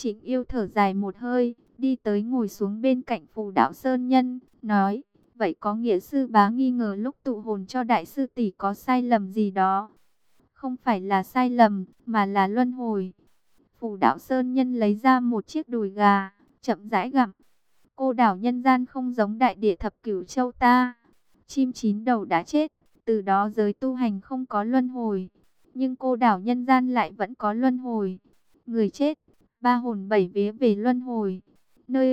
Trịnh Yêu thở dài một hơi, đi tới ngồi xuống bên cạnh Phù Đạo Sơn Nhân, nói: vậy có nghĩa sư bá nghi ngờ lúc tụ hồn cho đại sư tỷ có sai lầm gì đó? Không phải là sai lầm, mà là luân hồi. Phù Đạo Sơn Nhân lấy ra một chiếc đùi gà, chậm rãi gặm. Cô đảo nhân gian không giống đại địa thập cửu châu ta. Chim chín đầu đã chết, từ đó giới tu hành không có luân hồi. Nhưng cô đảo nhân gian lại vẫn có luân hồi. Người chết, ba hồn bảy vía về luân hồi. Nơi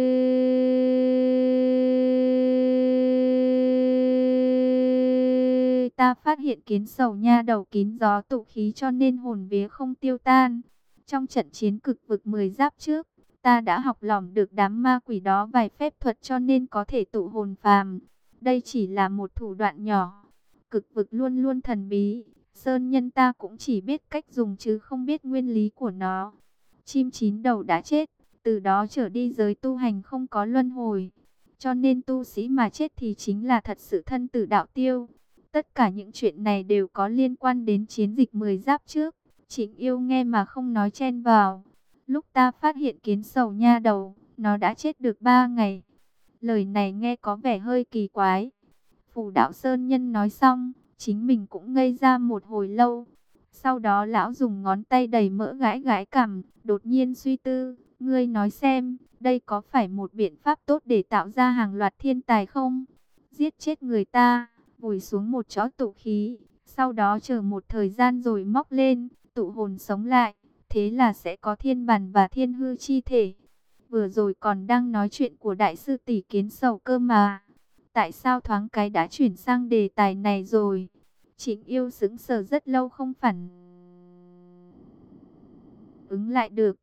ta phát hiện kiến sầu nha đầu kín gió tụ khí cho nên hồn vía không tiêu tan. Trong trận chiến cực vực 10 giáp trước, ta đã học lỏm được đám ma quỷ đó vài phép thuật cho nên có thể tụ hồn phàm. Đây chỉ là một thủ đoạn nhỏ. Cực vực luôn luôn thần bí. Sơn nhân ta cũng chỉ biết cách dùng chứ không biết nguyên lý của nó. Chim chín đầu đã chết. Từ đó trở đi giới tu hành không có luân hồi. Cho nên tu sĩ mà chết thì chính là thật sự thân tử đạo tiêu. Tất cả những chuyện này đều có liên quan đến chiến dịch 10 giáp trước. Trịnh Yêu nghe mà không nói chen vào. Lúc ta phát hiện kiến sầu nha đầu, nó đã chết được 3 ngày. Lời này nghe có vẻ hơi kỳ quái. Phù Đạo Sơn Nhân nói xong, chính mình cũng ngây ra một hồi lâu. Sau đó lão dùng ngón tay đầy mỡ gãi gãi cằm, đột nhiên suy tư. Ngươi nói xem, đây có phải một biện pháp tốt để tạo ra hàng loạt thiên tài không? Giết chết người ta, vùi xuống một chó tụ khí, sau đó chờ một thời gian rồi móc lên, tụ hồn sống lại. Thế là sẽ có thiên bản và thiên hư chi thể. Vừa rồi còn đang nói chuyện của đại sư tỷ kiến sầu cơ mà. Tại sao thoáng cái đã chuyển sang đề tài này rồi? Trịnh Yêu sững sờ rất lâu không phản ứng lại được.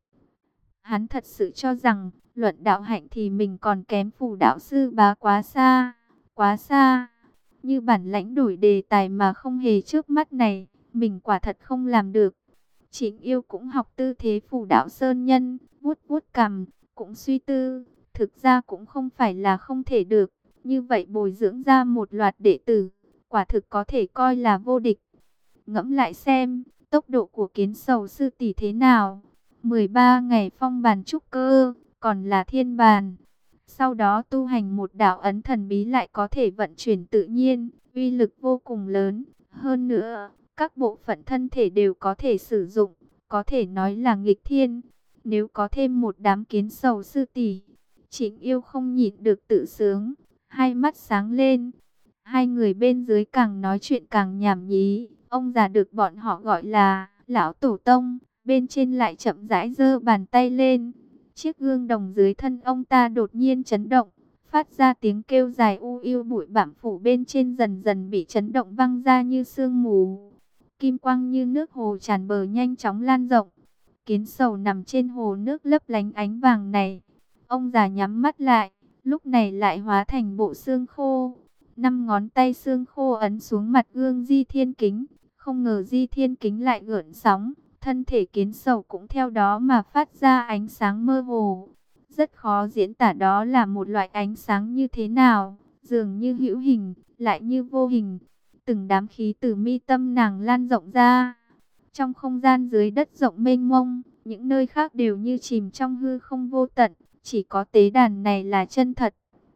Hắn thật sự cho rằng, luận đạo hạnh thì mình còn kém Phù Đạo sư bá quá xa, quá xa. Như bản lãnh đổi đề tài mà không hề trước mắt này, mình quả thật không làm được. Trịnh Yêu cũng học tư thế Phù Đạo Sơn Nhân, vuốt vuốt cằm, cũng suy tư, thực ra cũng không phải là không thể được. Như vậy bồi dưỡng ra một loạt đệ tử, quả thực có thể coi là vô địch. Ngẫm lại xem, tốc độ của kiến sầu sư tỷ thế nào? 13 ngày phong bàn trúc cơ, còn là thiên bàn. Sau đó tu hành một đạo ấn thần bí lại có thể vận chuyển tự nhiên, uy lực vô cùng lớn. Hơn nữa, các bộ phận thân thể đều có thể sử dụng, có thể nói là nghịch thiên. Nếu có thêm một đám kiến sầu sư tỷ, Trịnh Yêu không nhịn được tự sướng, hai mắt sáng lên. Hai người bên dưới càng nói chuyện càng nhảm nhí, ông già được bọn họ gọi là lão tổ tông, bên trên lại chậm rãi giơ bàn tay lên. Chiếc gương đồng dưới thân ông ta đột nhiên chấn động, phát ra tiếng kêu dài u yêu, bụi bặm phủ bên trên dần dần bị chấn động văng ra như sương mù. Kim quang như nước hồ tràn bờ nhanh chóng lan rộng. Kiến sầu nằm trên hồ nước lấp lánh ánh vàng này. Ông già nhắm mắt lại, lúc này lại hóa thành bộ xương khô. 5 ngón tay xương khô ấn xuống mặt gương Di Thiên Kính. Không ngờ Di Thiên Kính lại gợn sóng. Thân thể kiến sầu cũng theo đó mà phát ra ánh sáng mơ hồ. Rất khó diễn tả đó là một loại ánh sáng như thế nào. Dường như hữu hình, lại như vô hình. Từng đám khí từ mi tâm nàng lan rộng ra. Trong không gian dưới đất rộng mênh mông, những nơi khác đều như chìm trong hư không vô tận. Chỉ có tế đàn này là chân thật.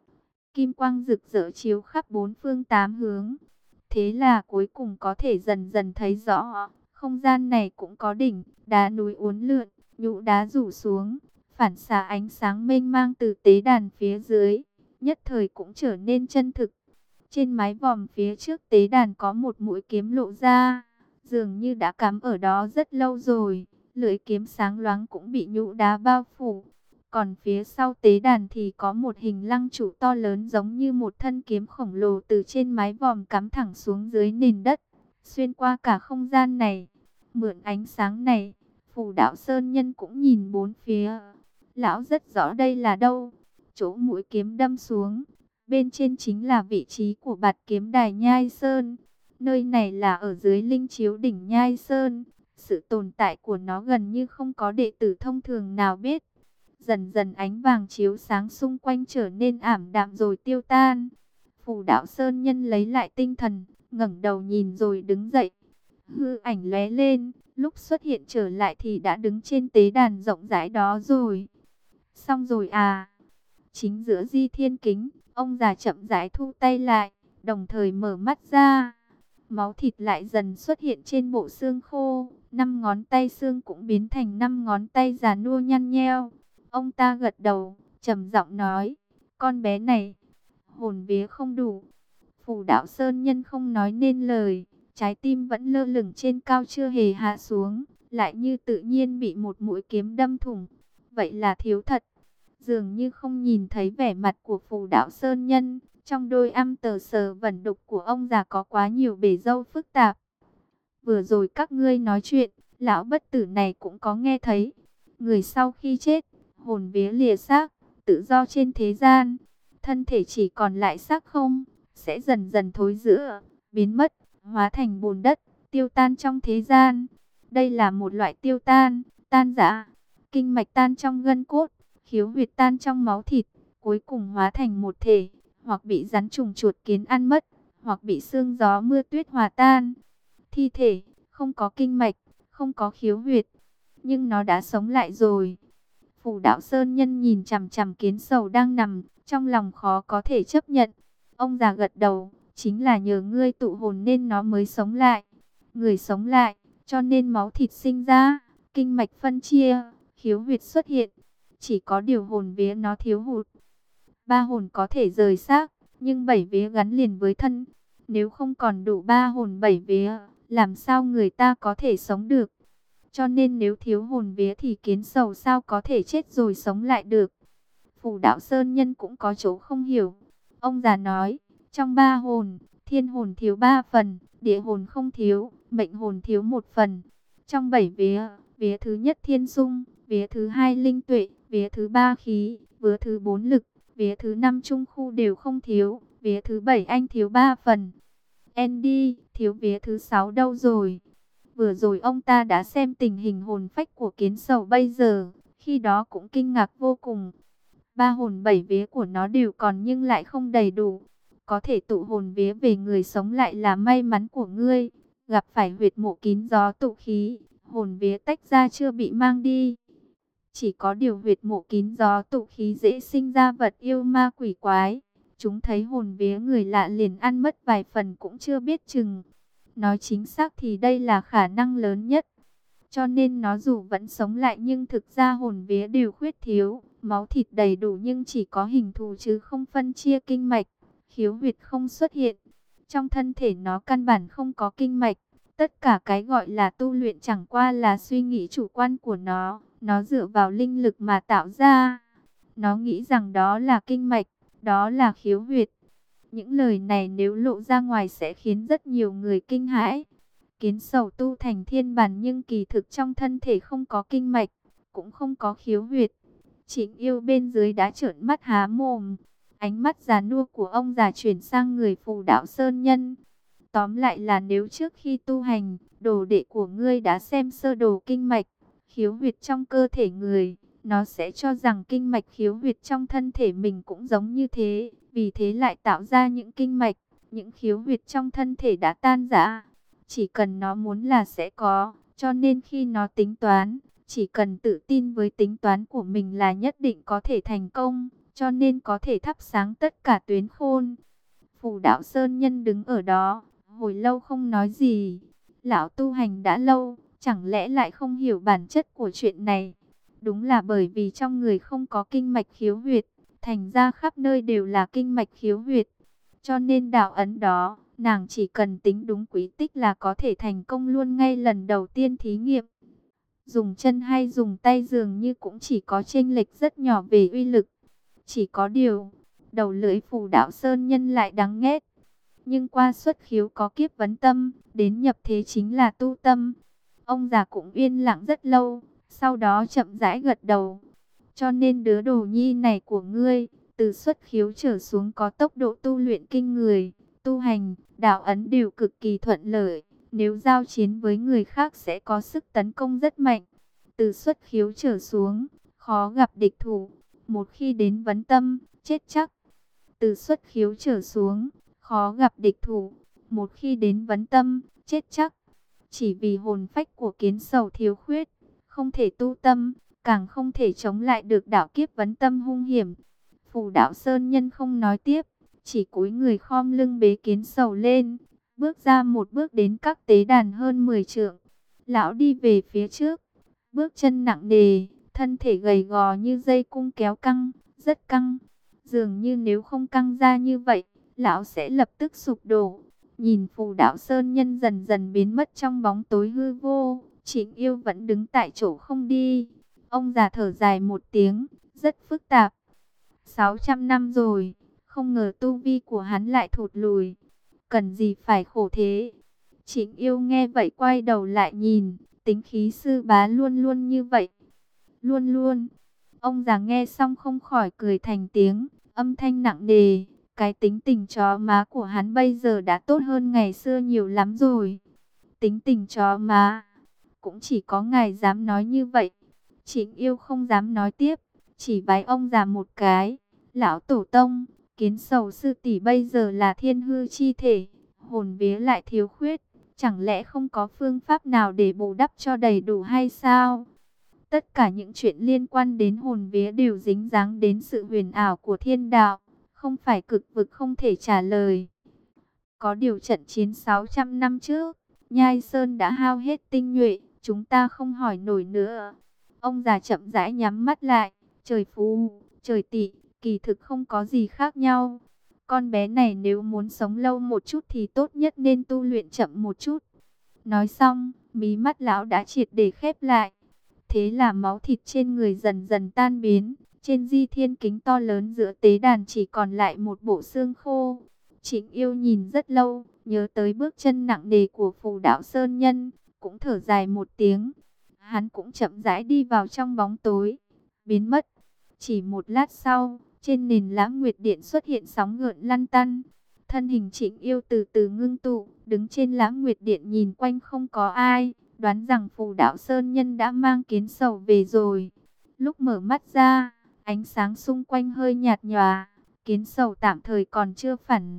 Kim quang rực rỡ chiếu khắp bốn phương tám hướng. Thế là cuối cùng có thể dần dần thấy rõ. Không gian này cũng có đỉnh, đá núi uốn lượn, nhũ đá rủ xuống. Phản xạ ánh sáng mênh mang từ tế đàn phía dưới. Nhất thời cũng trở nên chân thực. Trên mái vòm phía trước tế đàn có một mũi kiếm lộ ra. Dường như đã cắm ở đó rất lâu rồi. Lưỡi kiếm sáng loáng cũng bị nhũ đá bao phủ. Còn phía sau tế đàn thì có một hình lăng trụ to lớn giống như một thân kiếm khổng lồ từ trên mái vòm cắm thẳng xuống dưới nền đất. Xuyên qua cả không gian này. Mượn ánh sáng này, Phù Đạo Sơn Nhân cũng nhìn bốn phía. Lão rất rõ đây là đâu. Chỗ mũi kiếm đâm xuống. Bên trên chính là vị trí của bạt kiếm đài Nhai Sơn. Nơi này là ở dưới linh chiếu đỉnh Nhai Sơn. Sự tồn tại của nó gần như không có đệ tử thông thường nào biết. Dần dần ánh vàng chiếu sáng xung quanh trở nên ảm đạm rồi tiêu tan. Phù Đạo Sơn Nhân lấy lại tinh thần, ngẩng đầu nhìn rồi đứng dậy. Hư ảnh lóe lên, lúc xuất hiện trở lại thì đã đứng trên tế đàn rộng rãi đó rồi. Xong rồi à? Chính giữa Di Thiên Kính, ông già chậm rãi thu tay lại, đồng thời mở mắt ra. Máu thịt lại dần xuất hiện trên bộ xương khô, 5 ngón tay xương cũng biến thành 5 ngón tay già nua nhăn nheo. Ông ta gật đầu, trầm giọng nói, con bé này, hồn vía không đủ. Phù Đạo Sơn Nhân không nói nên lời, trái tim vẫn lơ lửng trên cao chưa hề hạ xuống, lại như tự nhiên bị một mũi kiếm đâm thủng. Vậy là thiếu thật. Dường như không nhìn thấy vẻ mặt của Phù Đạo Sơn Nhân, trong đôi âm tờ sờ vẩn đục của ông già có quá nhiều bể dâu phức tạp. Vừa rồi các ngươi nói chuyện, lão bất tử này cũng có nghe thấy. Người sau khi chết, hồn vía lìa xác, tự do trên thế gian, thân thể chỉ còn lại xác không, sẽ dần dần thối rữa, biến mất, hóa thành bùn đất, tiêu tan trong thế gian. Đây là một loại tiêu tan, tan rã, kinh mạch tan trong gân cốt, khiếu huyệt tan trong máu thịt, cuối cùng hóa thành một thể, hoặc bị rắn trùng chuột kiến ăn mất, hoặc bị sương gió mưa tuyết hòa tan. Thi thể, không có kinh mạch, không có khiếu huyệt, nhưng nó đã sống lại rồi. Phù Đạo Sơn Nhân nhìn chằm chằm Kiến Sầu đang nằm, trong lòng khó có thể chấp nhận. Ông già gật đầu, chính là nhờ ngươi tụ hồn nên nó mới sống lại. Người sống lại, cho nên máu thịt sinh ra, kinh mạch phân chia, khiếu huyệt xuất hiện. Chỉ có điều hồn vía nó thiếu hụt. 3 hồn có thể rời xác, nhưng 7 vía gắn liền với thân. Nếu không còn đủ 3 hồn 7 vía, làm sao người ta có thể sống được? Cho nên nếu thiếu hồn vía thì Kiến Sầu sao có thể chết rồi sống lại được? Phù Đạo Sơn Nhân cũng có chỗ không hiểu. Ông già nói, trong 3 hồn, thiên hồn thiếu 3 phần, địa hồn không thiếu, mệnh hồn thiếu 1 phần. Trong 7 vía, vía thứ nhất thiên dung, vía thứ hai linh tuệ, vía thứ ba khí, vía thứ 4 lực, vía thứ 5 trung khu đều không thiếu, vía thứ 7 anh thiếu 3 phần. Andy, thiếu vía thứ 6 đâu rồi? Vừa rồi ông ta đã xem tình hình hồn phách của Kiến Sầu bây giờ, khi đó cũng kinh ngạc vô cùng. 3 hồn 7 vía của nó đều còn nhưng lại không đầy đủ. Có thể tụ hồn vía về người sống lại là may mắn của ngươi. Gặp phải huyệt mộ kín gió tụ khí, hồn vía tách ra chưa bị mang đi. Chỉ có điều huyệt mộ kín gió tụ khí dễ sinh ra vật yêu ma quỷ quái. Chúng thấy hồn vía người lạ liền ăn mất vài phần cũng chưa biết chừng. Nói chính xác thì đây là khả năng lớn nhất. Cho nên nó dù vẫn sống lại nhưng thực ra hồn vía đều khuyết thiếu. Máu thịt đầy đủ nhưng chỉ có hình thù chứ không phân chia kinh mạch. Khiếu huyệt không xuất hiện. Trong thân thể nó căn bản không có kinh mạch. Tất cả cái gọi là tu luyện chẳng qua là suy nghĩ chủ quan của nó. Nó dựa vào linh lực mà tạo ra. Nó nghĩ rằng đó là kinh mạch, đó là khiếu huyệt. Những lời này nếu lộ ra ngoài sẽ khiến rất nhiều người kinh hãi. Kiến Sầu tu thành thiên bản nhưng kỳ thực trong thân thể không có kinh mạch, cũng không có khiếu huyệt. Trịnh Yêu bên dưới đã trợn mắt há mồm. Ánh mắt già nua của ông già chuyển sang người Phù Đạo Sơn Nhân. Tóm lại là nếu trước khi tu hành, đồ đệ của ngươi đã xem sơ đồ kinh mạch, khiếu huyệt trong cơ thể người, nó sẽ cho rằng kinh mạch khiếu huyệt trong thân thể mình cũng giống như thế. Vì thế lại tạo ra những kinh mạch, những khiếu huyệt trong thân thể đã tan rã. Chỉ cần nó muốn là sẽ có, cho nên khi nó tính toán, chỉ cần tự tin với tính toán của mình là nhất định có thể thành công, cho nên có thể thắp sáng tất cả tuyến khôn. Phù Đạo Sơn Nhân đứng ở đó, hồi lâu không nói gì. Lão tu hành đã lâu, chẳng lẽ lại không hiểu bản chất của chuyện này? Đúng là bởi vì trong người không có kinh mạch khiếu huyệt, thành ra khắp nơi đều là kinh mạch khiếu huyệt. Cho nên đạo ấn đó, nàng chỉ cần tính đúng quý tích là có thể thành công luôn ngay lần đầu tiên thí nghiệm. Dùng chân hay dùng tay dường như cũng chỉ có chênh lệch rất nhỏ về uy lực. Chỉ có điều, đầu lưỡi Phù Đạo Sơn Nhân lại đáng ghét. Nhưng qua xuất khiếu có kiếp vấn tâm, đến nhập thế chính là tu tâm. Ông già cũng yên lặng rất lâu, sau đó chậm rãi gật đầu. Cho nên đứa đồ nhi này của ngươi, từ xuất khiếu trở xuống có tốc độ tu luyện kinh người, tu hành, đạo ấn đều cực kỳ thuận lợi. Nếu giao chiến với người khác sẽ có sức tấn công rất mạnh. Từ xuất khiếu trở xuống, khó gặp địch thủ. Một khi đến vấn tâm, chết chắc. Từ xuất khiếu trở xuống, khó gặp địch thủ. Một khi đến vấn tâm, chết chắc. Chỉ vì hồn phách của Kiến Sầu thiếu khuyết, không thể tu tâm, càng không thể chống lại được đạo kiếp vấn tâm hung hiểm. Phù Đạo Sơn Nhân không nói tiếp, chỉ cúi người khom lưng bế Kiến Sầu lên, bước ra một bước đến các tế đàn hơn 10 trượng. Lão đi về phía trước, bước chân nặng nề, thân thể gầy gò như dây cung kéo căng, rất căng. Dường như nếu không căng ra như vậy, lão sẽ lập tức sụp đổ. Nhìn Phù Đạo Sơn Nhân dần dần biến mất trong bóng tối hư vô, Trịnh Yêu vẫn đứng tại chỗ không đi. Ông già thở dài một tiếng, rất phức tạp. 600 năm rồi, không ngờ tu vi của hắn lại thụt lùi. Cần gì phải khổ thế? Trịnh Yêu nghe vậy quay đầu lại nhìn, tính khí sư bá luôn luôn như vậy. Luôn luôn. Ông già nghe xong không khỏi cười thành tiếng, âm thanh nặng nề. Cái tính tình chó má của hắn bây giờ đã tốt hơn ngày xưa nhiều lắm rồi. Tính tình chó má, cũng chỉ có ngài dám nói như vậy. Trịnh Yêu không dám nói tiếp, chỉ vái ông già một cái. Lão tổ tông, Kiến Sầu sư tỷ bây giờ là thiên hư chi thể, hồn vía lại thiếu khuyết, chẳng lẽ không có phương pháp nào để bù đắp cho đầy đủ hay sao? Tất cả những chuyện liên quan đến hồn vía đều dính dáng đến sự huyền ảo của thiên đạo, không phải cực vực không thể trả lời. Có điều trận chiến 600 năm trước, Nhai Sơn đã hao hết tinh nhuệ, chúng ta không hỏi nổi nữa. Ông già chậm rãi nhắm mắt lại, trời phù, trời tỵ, kỳ thực không có gì khác nhau. Con bé này nếu muốn sống lâu một chút thì tốt nhất nên tu luyện chậm một chút. Nói xong, mí mắt lão đã triệt để khép lại. Thế là máu thịt trên người dần dần tan biến. Trên di thiên kính to lớn giữa tế đàn chỉ còn lại một bộ xương khô. Trịnh Yêu nhìn rất lâu, nhớ tới bước chân nặng nề của Phù Đạo Sơn Nhân, cũng thở dài một tiếng. Hắn cũng chậm rãi đi vào trong bóng tối, biến mất. Chỉ một lát sau, trên nền Lãng Nguyệt Điện xuất hiện sóng gợn lăn tăn. Thân hình Trịnh Yêu từ từ ngưng tụ, đứng trên Lãng Nguyệt Điện nhìn quanh không có ai, đoán rằng Phù Đạo Sơn Nhân đã mang Kiến Sầu về rồi. Lúc mở mắt ra, ánh sáng xung quanh hơi nhạt nhòa, Kiến Sầu tạm thời còn chưa phản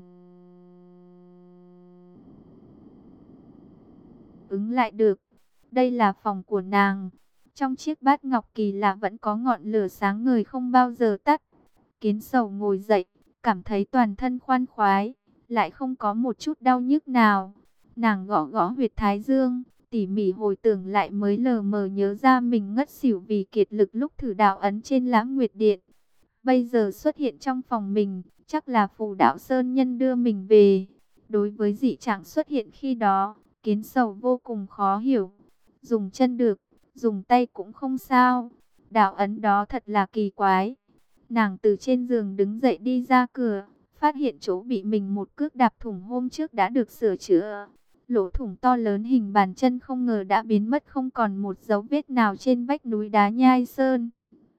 ứng lại được. Đây là phòng của nàng. Trong chiếc bát ngọc kỳ lạ vẫn có ngọn lửa sáng ngời không bao giờ tắt. Kiến Sầu ngồi dậy, cảm thấy toàn thân khoan khoái, lại không có một chút đau nhức nào. Nàng gõ gõ huyệt thái dương, tỉ mỉ hồi tưởng lại mới lờ mờ nhớ ra mình ngất xỉu vì kiệt lực lúc thử đạo ấn trên Lãng Nguyệt Điện. Bây giờ xuất hiện trong phòng mình, chắc là Phù Đạo Sơn Nhân đưa mình về. Đối với dị trạng xuất hiện khi đó, Kiến Sầu vô cùng khó hiểu. Dùng chân được, dùng tay cũng không sao. Đạo ấn đó thật là kỳ quái. Nàng từ trên giường đứng dậy đi ra cửa, phát hiện chỗ bị mình một cước đạp thủng hôm trước đã được sửa chữa. Lỗ thủng to lớn hình bàn chân không ngờ đã biến mất, không còn một dấu vết nào trên vách núi đá Nhai Sơn.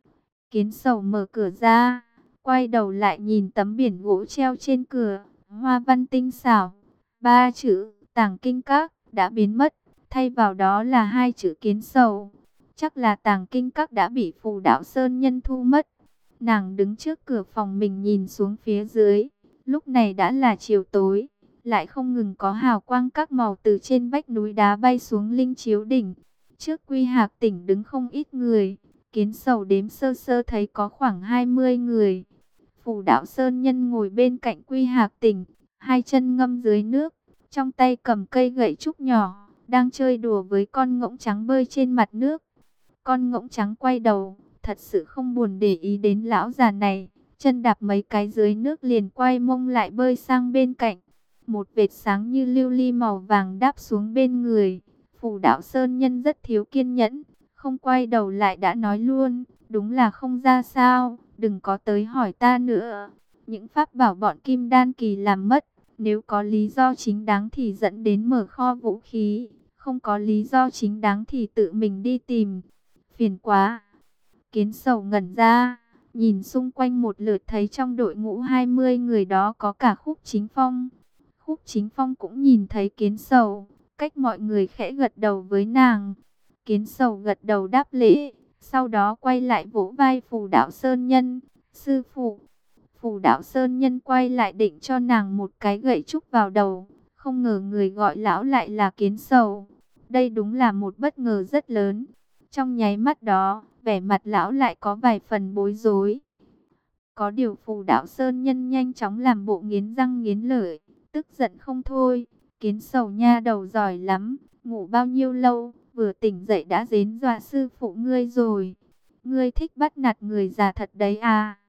Kiến Sầu mở cửa ra, quay đầu lại nhìn tấm biển gỗ treo trên cửa, hoa văn tinh xảo, 3 chữ Tàng Kinh Các đã biến mất, thay vào đó là 2 chữ Kiến Sầu. Chắc là Tàng Kinh Các đã bị Phù Đạo Sơn Nhân thu mất. Nàng đứng trước cửa phòng mình nhìn xuống phía dưới, lúc này đã là chiều tối, lại không ngừng có hào quang các màu từ trên vách núi đá bay xuống Linh Chiếu Đỉnh. Trước Quy Hạc Tỉnh đứng không ít người. Kiến Sầu đếm sơ sơ thấy có khoảng 20 người. Phù Đạo Sơn Nhân ngồi bên cạnh Quy Hạc Tỉnh, hai chân ngâm dưới nước, trong tay cầm cây gậy trúc nhỏ, đang chơi đùa với con ngỗng trắng bơi trên mặt nước. Con ngỗng trắng quay đầu, thật sự không buồn để ý đến lão già này, chân đạp mấy cái dưới nước liền quay mông lại bơi sang bên cạnh. Một vệt sáng như lưu ly màu vàng đáp xuống bên người. Phù Đạo Sơn Nhân rất thiếu kiên nhẫn, không quay đầu lại đã nói luôn, đúng là không ra sao, đừng có tới hỏi ta nữa. Những pháp bảo bọn Kim Đan Kỳ làm mất, nếu có lý do chính đáng thì dẫn đến mở kho vũ khí, không có lý do chính đáng thì tự mình đi tìm. Phiền quá. Kiến Sầu ngẩn ra, nhìn xung quanh một lượt thấy trong đội ngũ 20 người đó có cả Khúc Chính Phong. Khúc Chính Phong cũng nhìn thấy Kiến Sầu, cách mọi người khẽ gật đầu với nàng. Kiến Sầu gật đầu đáp lễ, sau đó quay lại vỗ vai Phù Đạo Sơn Nhân. Sư phụ. Phù Đạo Sơn Nhân quay lại định cho nàng một cái gậy trúc vào đầu, không ngờ người gọi lão lại là Kiến Sầu. Đây đúng là một bất ngờ rất lớn. Trong nháy mắt đó, vẻ mặt lão lại có vài phần bối rối. Có điều Phù Đạo Sơn Nhân nhanh chóng làm bộ nghiến răng nghiến lợi, tức giận không thôi. Kiến Sầu nha đầu giỏi lắm, ngủ bao nhiêu lâu, vừa tỉnh dậy đã giến dọa sư phụ ngươi rồi. Ngươi thích bắt nạt người già thật đấy à?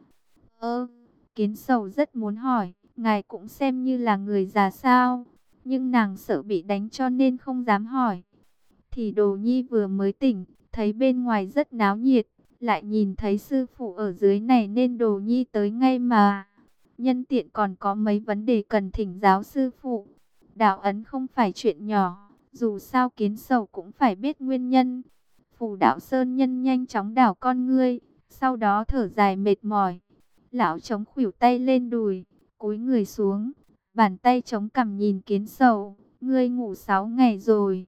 Kiến Sầu rất muốn hỏi, ngài cũng xem như là người già sao? Nhưng nàng sợ bị đánh cho nên không dám hỏi. Thì Đồ Nhi vừa mới tỉnh, thấy bên ngoài rất náo nhiệt, lại nhìn thấy sư phụ ở dưới này nên Đồ Nhi tới ngay mà. Nhân tiện còn có mấy vấn đề cần thỉnh giáo sư phụ. Đạo ấn không phải chuyện nhỏ, dù sao Kiến Sầu cũng phải biết nguyên nhân. Phù Đạo Sơn Nhân nhanh chóng đảo con ngươi, sau đó thở dài mệt mỏi. Lão chống khuỷu tay lên đùi, cúi người xuống, bàn tay chống cằm nhìn Kiến Sầu. Ngươi ngủ 6 ngày rồi.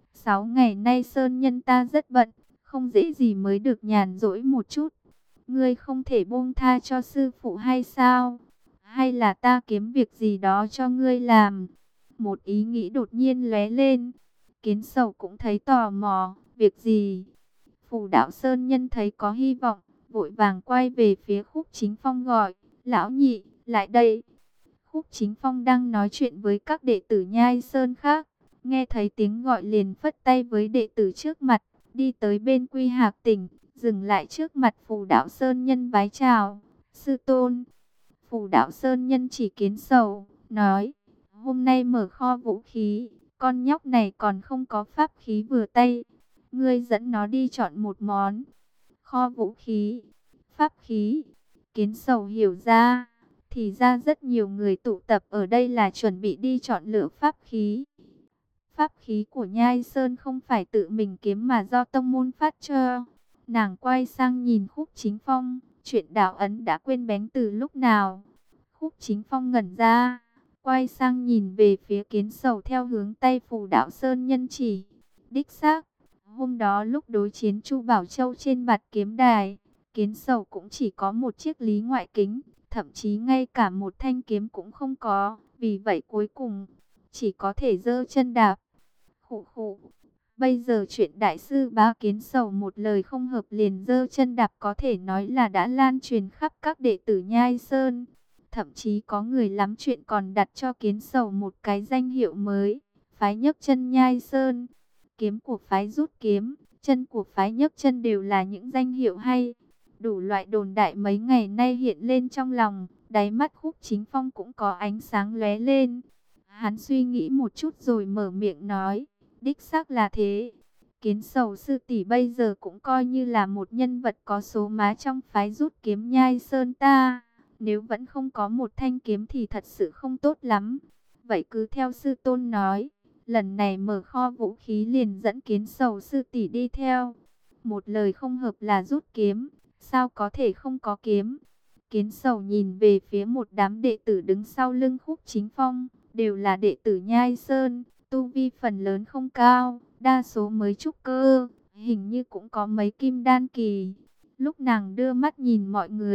6 ngày nay Sơn Nhân ta rất bận, không dễ gì mới được nhàn rỗi một chút. Ngươi không thể buông tha cho sư phụ hay sao? Hay là ta kiếm việc gì đó cho ngươi làm? Một ý nghĩ đột nhiên lóe lên. Kiến Sầu cũng thấy tò mò, việc gì? Phù Đạo Sơn Nhân thấy có hy vọng, vội vàng quay về phía Khúc Chính Phong gọi, lão nhị, lại đây. Khúc Chính Phong đang nói chuyện với các đệ tử Nhai Sơn khác, nghe thấy tiếng gọi liền phất tay với đệ tử trước mặt, đi tới bên Quy Hạc Tỉnh, dừng lại trước mặt Phù Đạo Sơn Nhân vái chào, sư tôn. Phù Đạo Sơn Nhân chỉ Kiến Sầu, nói, hôm nay mở kho vũ khí, con nhóc này còn không có pháp khí vừa tay, ngươi dẫn nó đi chọn một món. Kho vũ khí, pháp khí. Kiến Sầu hiểu ra, thì ra rất nhiều người tụ tập ở đây là chuẩn bị đi chọn lựa pháp khí. Pháp khí của Nhai Sơn không phải tự mình kiếm mà do tông môn phát cho. Nàng quay sang nhìn Khúc Chính Phong, chuyện đạo ấn đã quên bén từ lúc nào. Khúc Chính Phong ngẩn ra, quay sang nhìn về phía Kiến Sầu theo hướng tay Phù Đạo Sơn Nhân chỉ. Đích xác, hôm đó lúc đối chiến Chu Bảo Châu trên bạt kiếm đài, Kiến Sầu cũng chỉ có một chiếc lý ngoại kính, thậm chí ngay cả một thanh kiếm cũng không có, vì vậy cuối cùng chỉ có thể giơ chân đạp. Khụ khụ, bây giờ chuyện đại sư bá Kiến Sầu một lời không hợp liền giơ chân đạp có thể nói là đã lan truyền khắp các đệ tử Nhai Sơn. Thậm chí có người lắm chuyện còn đặt cho Kiến Sầu một cái danh hiệu mới, phái nhấc chân Nhai Sơn. Kiếm của phái rút kiếm, chân của phái nhấc chân đều là những danh hiệu hay. Đủ loại đồn đại mấy ngày nay hiện lên trong lòng, đáy mắt Khúc Chính Phong cũng có ánh sáng lóe lên. Hắn suy nghĩ một chút rồi mở miệng nói, đích xác là thế. Kiến Sầu sư tỷ bây giờ cũng coi như là một nhân vật có số má trong phái rút kiếm Nhai Sơn ta. Nếu vẫn không có một thanh kiếm thì thật sự không tốt lắm. Vậy cứ theo sư tôn nói, lần này mở kho vũ khí liền dẫn Kiến Sầu sư tỷ đi theo. Một lời không hợp là rút kiếm, sao có thể không có kiếm? Kiến Sầu nhìn về phía một đám đệ tử đứng sau lưng Khúc Chính Phong, đều là đệ tử Nhai Sơn, tu vi phần lớn không cao, đa số mới trúc cơ, hình như cũng có mấy kim đan kỳ. Lúc nàng đưa mắt nhìn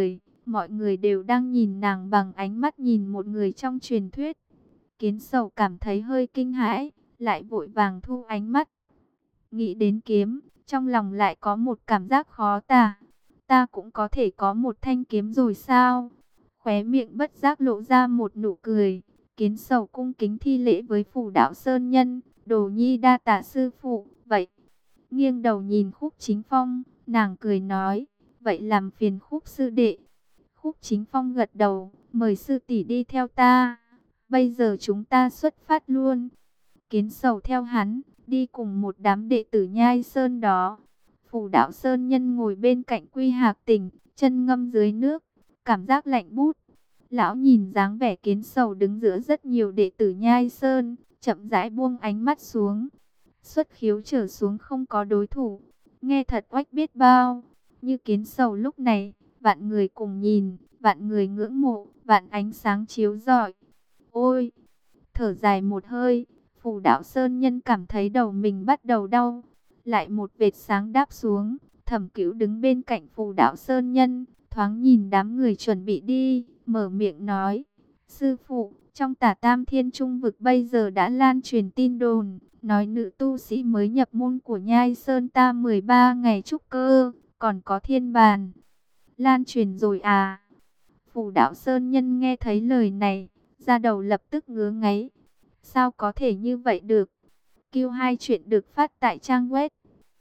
mọi người đều đang nhìn nàng bằng ánh mắt nhìn một người trong truyền thuyết. Kiến Sầu cảm thấy hơi kinh hãi, lại vội vàng thu ánh mắt. Nghĩ đến kiếm, trong lòng lại có một cảm giác khó tả. Ta cũng có thể có một thanh kiếm rồi sao? Khóe miệng bất giác lộ ra một nụ cười. Kiến Sầu cung kính thi lễ với Phù Đạo Sơn Nhân, Đồ Nhi đa tạ sư phụ. Vậy, nghiêng đầu nhìn Khúc Chính Phong, nàng cười nói, vậy làm phiền Khúc sư đệ. Khúc Chính Phong gật đầu, mời sư tỷ đi theo ta. Bây giờ chúng ta xuất phát luôn. Kiến Sầu theo hắn, đi cùng một đám đệ tử Nhai Sơn đó. Phù Đạo Sơn Nhân ngồi bên cạnh Quy Hạc Tỉnh, chân ngâm dưới nước, cảm giác lạnh bút. Lão nhìn dáng vẻ Kiến Sầu đứng giữa rất nhiều đệ tử Nhai Sơn, chậm rãi buông ánh mắt xuống. Xuất khiếu trở xuống không có đối thủ, nghe thật oách biết bao. Như Kiến Sầu lúc này, vạn người cùng nhìn, vạn người ngưỡng mộ, vạn ánh sáng chiếu rọi. Ôi, thở dài một hơi, Phù Đạo Sơn Nhân cảm thấy đầu mình bắt đầu đau. Lại một vệt sáng đáp xuống, Thẩm Cửu đứng bên cạnh Phù Đạo Sơn Nhân, thoáng nhìn đám người chuẩn bị đi, mở miệng nói, sư phụ, Trong Tả Tam Thiên Trung vực bây giờ đã lan truyền tin đồn, nói nữ tu sĩ mới nhập môn của Nhai Sơn ta 13 ngày trúc cơ, còn có thiên bàn. Lan truyền rồi à? Phù Đạo Sơn Nhân nghe thấy lời này, da đầu lập tức ngứa ngáy. Sao có thể như vậy được? Q2 chuyện được phát tại trang web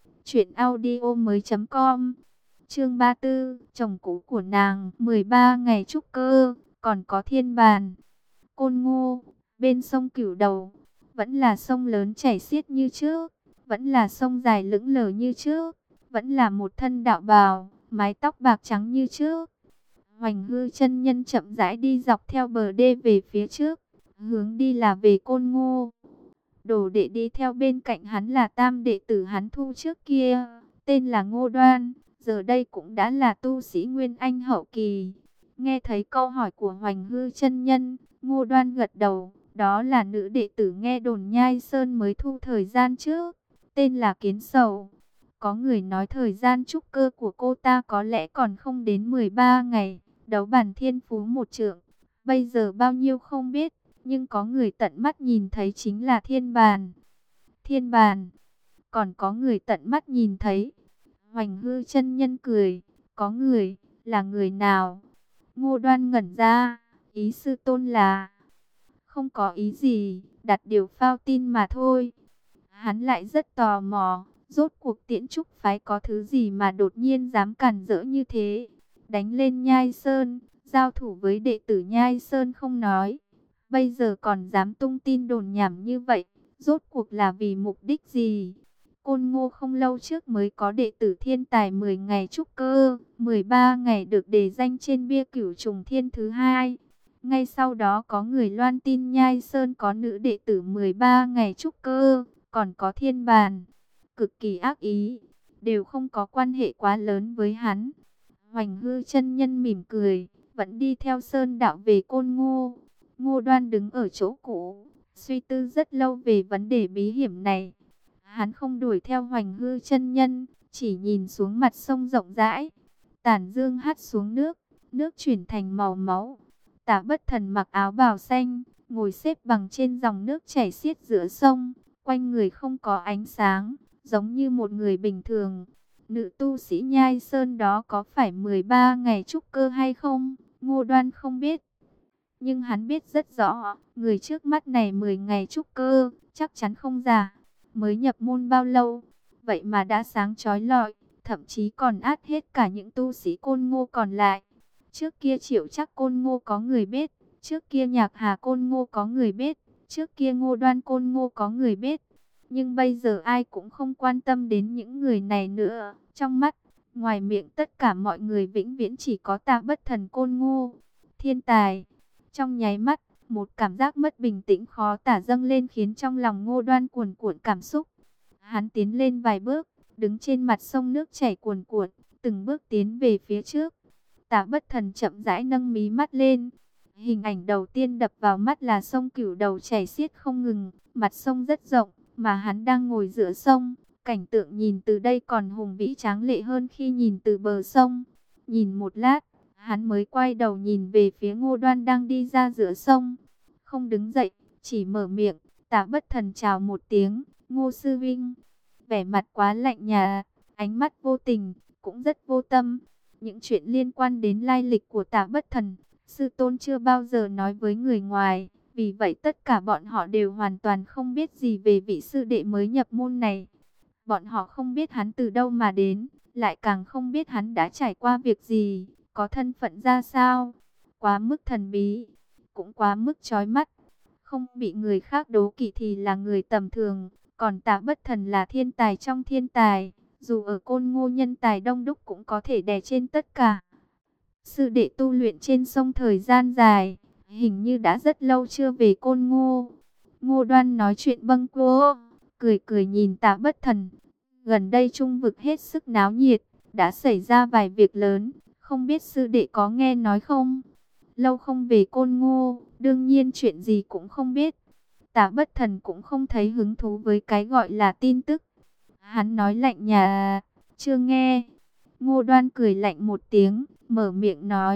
truyệnaudiomoi.com. Chương 34, chồng cũ của nàng, 13 ngày trúc cơ, còn có thiên bàn. Côn Ngô, bên sông Cửu Đầu, vẫn là sông lớn chảy xiết như trước, vẫn là sông dài lững lờ như trước, vẫn là một thân đạo bào, mái tóc bạc trắng như trước. Hoành Hư chân nhân chậm rãi đi dọc theo bờ đê về phía trước, hướng đi là về Côn Ngô. Đồ đệ đi theo bên cạnh hắn là tam đệ tử hắn thu trước kia, tên là Ngô Đoan, giờ đây cũng đã là tu sĩ Nguyên Anh hậu kỳ. Nghe thấy câu hỏi của Hoành Hư chân nhân, Ngô Đoan gật đầu, đó là nữ đệ tử nghe đồn Nhai Sơn mới thu thời gian trước, tên là Kiến Sầu. Có người nói thời gian trúc cơ của cô ta có lẽ còn không đến 13 ngày, đấu bản thiên phú một trượng, bây giờ bao nhiêu không biết, nhưng có người tận mắt nhìn thấy chính là thiên bàn. Thiên bàn, còn có người tận mắt nhìn thấy. Hoành Hư chân nhân cười, có người, là người nào? Ngô Đoan ngẩn ra, ý sư tôn là... Không có ý gì, đặt điều phao tin mà thôi. Hắn lại rất tò mò, rốt cuộc Tiễn Trúc phái có thứ gì mà đột nhiên dám cản rỡ như thế. Đánh lên Nhai Sơn, giao thủ với đệ tử Nhai Sơn không nói. Bây giờ còn dám tung tin đồn nhảm như vậy, rốt cuộc là vì mục đích gì? Côn Ngô không lâu trước mới có đệ tử thiên tài 10 ngày trúc cơ, 13 ngày được đề danh trên bia Cửu Trùng Thiên thứ hai. Ngay sau đó có người loan tin Nhai Sơn có nữ đệ tử 13 ngày trúc cơ, còn có thiên bàn. Cực kỳ ác ý, đều không có quan hệ quá lớn với hắn. Hoành Hư chân nhân mỉm cười, vẫn đi theo Sơn đạo về Côn Ngô. Ngô Đoan đứng ở chỗ cũ, suy tư rất lâu về vấn đề bí hiểm này. Hắn không đuổi theo Hoành Hư chân nhân, chỉ nhìn xuống mặt sông rộng rãi. Tản dương hắt xuống nước, nước chuyển thành màu máu. Tả Bất Thần mặc áo bào xanh, ngồi xếp bằng trên dòng nước chảy xiết giữa sông, quanh người không có ánh sáng, giống như một người bình thường. Nữ tu sĩ Nhai Sơn đó có phải 13 ngày trúc cơ hay không? Ngô Đoan không biết. Nhưng hắn biết rất rõ, người trước mắt này 10 ngày trúc cơ, chắc chắn không già. Mới nhập môn bao lâu, vậy mà đã sáng chói lọi, thậm chí còn át hết cả những tu sĩ Côn Ngô còn lại. Trước kia Triệu Chắc Côn Ngô có người biết, trước kia Nhạc Hà Côn Ngô có người biết, trước kia Ngô Đoan Côn Ngô có người biết. Nhưng bây giờ ai cũng không quan tâm đến những người này nữa. Trong mắt, ngoài miệng tất cả mọi người vĩnh viễn chỉ có Tả Bất Thần Côn Ngô. Thiên tài. Trong nháy mắt, một cảm giác mất bình tĩnh khó tả dâng lên khiến trong lòng Ngô Đoan cuồn cuộn cảm xúc. Hắn tiến lên vài bước, đứng trên mặt sông nước chảy cuồn cuộn, từng bước tiến về phía trước. Tả Bất Thần chậm rãi nâng mí mắt lên. Hình ảnh đầu tiên đập vào mắt là sông Cửu Đầu chảy xiết không ngừng, mặt sông rất rộng, mà hắn đang ngồi giữa sông. Cảnh tượng nhìn từ đây còn hùng vĩ tráng lệ hơn khi nhìn từ bờ sông. Nhìn một lát, hắn mới quay đầu nhìn về phía Ngô Đoan đang đi ra giữa sông. Không đứng dậy, chỉ mở miệng, Tả Bất Thần chào một tiếng, Ngô sư vinh. Vẻ mặt quá lạnh nhạt, ánh mắt vô tình, cũng rất vô tâm. Những chuyện liên quan đến lai lịch của Tả Bất Thần, sư tôn chưa bao giờ nói với người ngoài. Vì vậy tất cả bọn họ đều hoàn toàn không biết gì về vị sư đệ mới nhập môn này. Bọn họ không biết hắn từ đâu mà đến, lại càng không biết hắn đã trải qua việc gì, có thân phận ra sao. Quá mức thần bí, cũng quá mức chói mắt. Không bị người khác đố kỵ thì là người tầm thường, còn Tả Bất Thần là thiên tài trong thiên tài. Dù ở Côn Ngô nhân tài đông đúc cũng có thể đè trên tất cả. Sư đệ tu luyện trên sông thời gian dài, hình như đã rất lâu chưa về Côn Ngô. Ngô Đoan nói chuyện bâng quơ, cười cười nhìn Tả Bất Thần. Gần đây trung vực hết sức náo nhiệt, đã xảy ra vài việc lớn, không biết sư đệ có nghe nói không? Lâu không về Côn Ngô, đương nhiên chuyện gì cũng không biết. Tả Bất Thần cũng không thấy hứng thú với cái gọi là tin tức. Hắn nói lạnh nhạt, chưa nghe. Ngô Đoan cười lạnh một tiếng, mở miệng nói,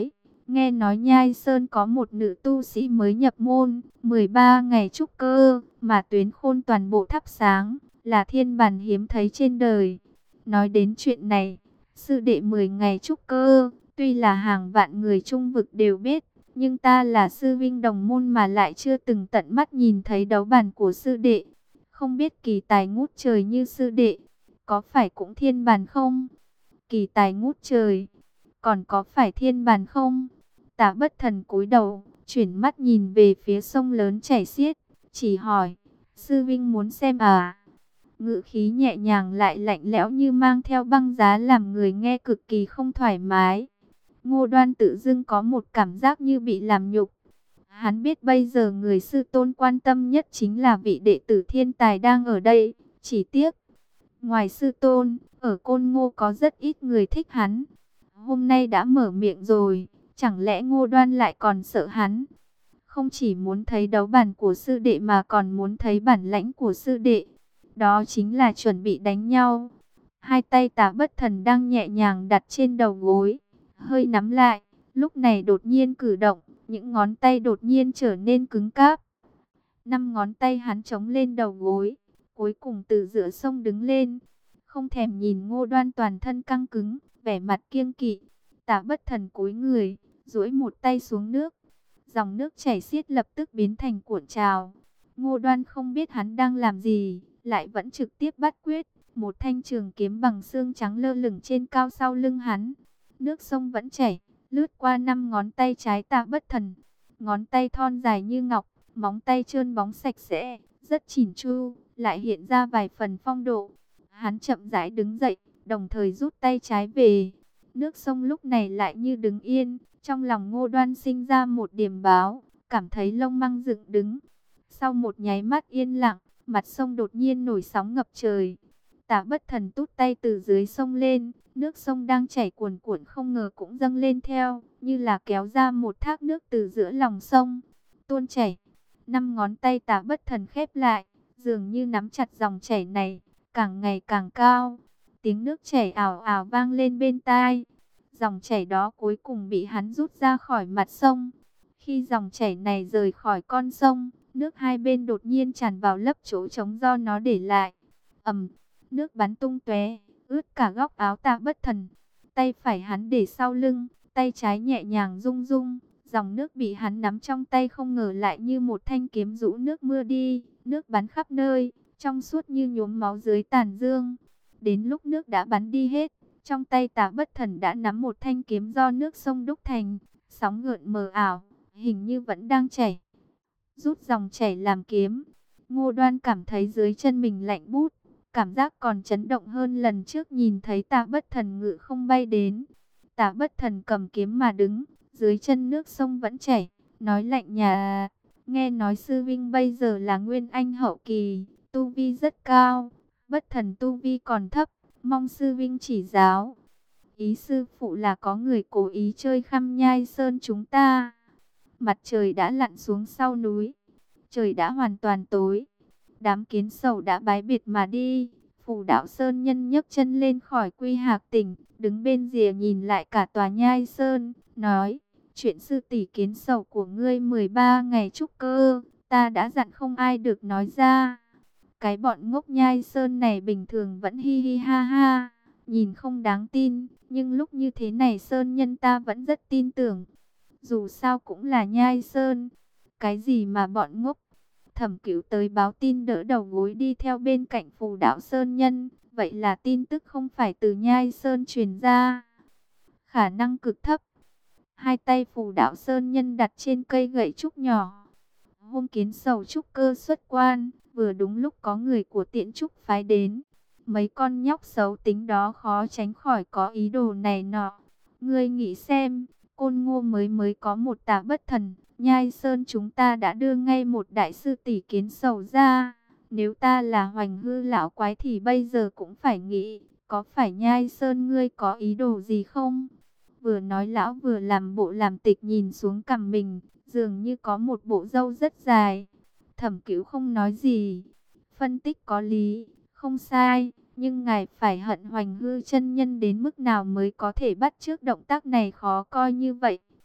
Nghe nói Nhai Sơn có một nữ tu sĩ mới nhập môn, 13 ngày trúc cơ, mà tuyến khôn toàn bộ thắp sáng, là thiên bản hiếm thấy trên đời. Nói đến chuyện này, sư đệ 10 ngày trúc cơ, tuy là hàng vạn người trung vực đều biết, nhưng ta là sư vinh đồng môn mà lại chưa từng tận mắt nhìn thấy đấu bản của sư đệ. Không biết kỳ tài ngút trời như sư đệ, có phải cũng thiên bản không? Kỳ tài ngút trời, còn có phải thiên bản không? Tạ Bất Thần cúi đầu, chuyển mắt nhìn về phía sông lớn chảy xiết, chỉ hỏi, sư vinh muốn xem à? Ngữ khí nhẹ nhàng lại lạnh lẽo như mang theo băng giá làm người nghe cực kỳ không thoải mái. Ngô Đoan tự dưng có một cảm giác như bị làm nhục. Hắn biết bây giờ người sư tôn quan tâm nhất chính là vị đệ tử thiên tài đang ở đây. Chỉ tiếc, ngoài sư tôn, ở Côn Ngô có rất ít người thích hắn. Hôm nay đã mở miệng rồi, chẳng lẽ Ngô Đoan lại còn sợ hắn? Không chỉ muốn thấy đấu bản của sư đệ mà còn muốn thấy bản lãnh của sư đệ. Đó chính là chuẩn bị đánh nhau. Hai tay Tạ Bất Thần đang nhẹ nhàng đặt trên đầu gối, hơi nắm lại, lúc này đột nhiên cử động, những ngón tay đột nhiên trở nên cứng cáp. 5 ngón tay hắn chống lên đầu gối, cuối cùng từ giữa sông đứng lên, không thèm nhìn Ngô Đoan toàn thân căng cứng, vẻ mặt kiêng kỵ. Tạ Bất Thần cúi người, duỗi một tay xuống nước. Dòng nước chảy xiết lập tức biến thành cuộn trào. Ngô Đoan không biết hắn đang làm gì, lại vẫn trực tiếp bắt quyết. Một thanh trường kiếm bằng xương trắng lơ lửng trên cao sau lưng hắn. Nước sông vẫn chảy, lướt qua 5 ngón tay trái Tạ Bất Thần. Ngón tay thon dài như ngọc, móng tay trơn bóng sạch sẽ, rất chỉn chu, lại hiện ra vài phần phong độ. Hắn chậm rãi đứng dậy, đồng thời rút tay trái về. Nước sông lúc này lại như đứng yên, trong lòng Ngô Đoan sinh ra một điềm báo, cảm thấy lông măng dựng đứng. Sau một nháy mắt yên lặng, mặt sông đột nhiên nổi sóng ngập trời. Tạ Bất Thần tút tay từ dưới sông lên, nước sông đang chảy cuồn cuộn không ngờ cũng dâng lên theo, như là kéo ra một thác nước từ giữa lòng sông, tuôn chảy. 5 ngón tay Tạ Bất Thần khép lại, dường như nắm chặt dòng chảy này, càng ngày càng cao. Tiếng nước chảy ào ào vang lên bên tai. Dòng chảy đó cuối cùng bị hắn rút ra khỏi mặt sông. Khi dòng chảy này rời khỏi con sông, nước hai bên đột nhiên tràn vào lấp chỗ trống do nó để lại. Ầm, nước bắn tung tóe, ướt cả góc áo Tạ Bất Thần. Tay phải hắn để sau lưng, tay trái nhẹ nhàng rung rung. Dòng nước bị hắn nắm trong tay không ngờ lại như một thanh kiếm rũ nước mưa đi, nước bắn khắp nơi, trong suốt như nhuốm máu dưới tàn dương. Đến lúc nước đã bắn đi hết, trong tay Tạ Bất Thần đã nắm một thanh kiếm do nước sông đúc thành, sóng gợn mờ ảo, hình như vẫn đang chảy. Rút dòng chảy làm kiếm, Ngô Đoan cảm thấy dưới chân mình lạnh bút, cảm giác còn chấn động hơn lần trước nhìn thấy Tạ Bất Thần ngự không bay đến. Tạ Bất Thần cầm kiếm mà đứng, dưới chân nước sông vẫn chảy, nói lạnh nhà. Nghe nói sư vinh bây giờ là nguyên anh hậu kỳ, tu vi rất cao, Bất Thần tu vi còn thấp, mong sư vinh chỉ giáo. Ý sư phụ là có người cố ý chơi khăm Nhai Sơn chúng ta. Mặt trời đã lặn xuống sau núi, trời đã hoàn toàn tối. Đám kiến sầu đã bái biệt mà đi. Phù Đạo Sơn Nhân nhấc chân lên khỏi Quy Hạc Tỉnh, đứng bên rìa nhìn lại cả tòa Nhai Sơn, nói: chuyện sư tỷ kiến sầu của ngươi 13 ngày trúc cơ, ta đã dặn không ai được nói ra. Cái bọn ngốc Nhai Sơn này bình thường vẫn hi hi ha ha, nhìn không đáng tin, nhưng lúc như thế này Sơn Nhân ta vẫn rất tin tưởng. Dù sao cũng là Nhai Sơn, cái gì mà bọn ngốc. Thẩm Cửu tới báo tin đỡ đầu gối đi theo bên cạnh Phù Đạo Sơn Nhân, vậy là tin tức không phải từ Nhai Sơn truyền ra. Khả năng cực thấp. Hai tay Phù Đạo Sơn Nhân đặt trên cây gậy trúc nhỏ. Hôm kiến sầu trúc cơ xuất quan, vừa đúng lúc có người của Tiễn Trúc phái đến. Mấy con nhóc xấu tính đó khó tránh khỏi có ý đồ này nọ. Ngươi nghĩ xem, Côn Ngô mới có một Tạ Bất Thần, Nhai Sơn chúng ta đã đưa ngay một đại sư tỷ kiến sầu ra. Nếu ta là Hoành Hư lão quái thì bây giờ cũng phải nghĩ, có phải Nhai Sơn ngươi có ý đồ gì không? Vừa nói lão vừa làm bộ làm tịch nhìn xuống cằm mình, dường như có một bộ râu rất dài. Thẩm Cửu không nói gì, phân tích có lý, không sai, nhưng ngài phải hận Hoành Hư chân nhân đến mức nào mới có thể bắt chước động tác này khó coi như vậy.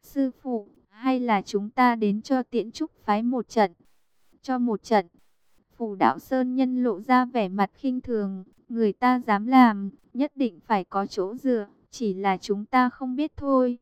Sư phụ, hay là chúng ta đến cho Tiễn Trúc phái một trận? Cho một trận. Phù Đạo Sơn Nhân lộ ra vẻ mặt khinh thường, người ta dám làm, nhất định phải có chỗ dựa, chỉ là chúng ta không biết thôi.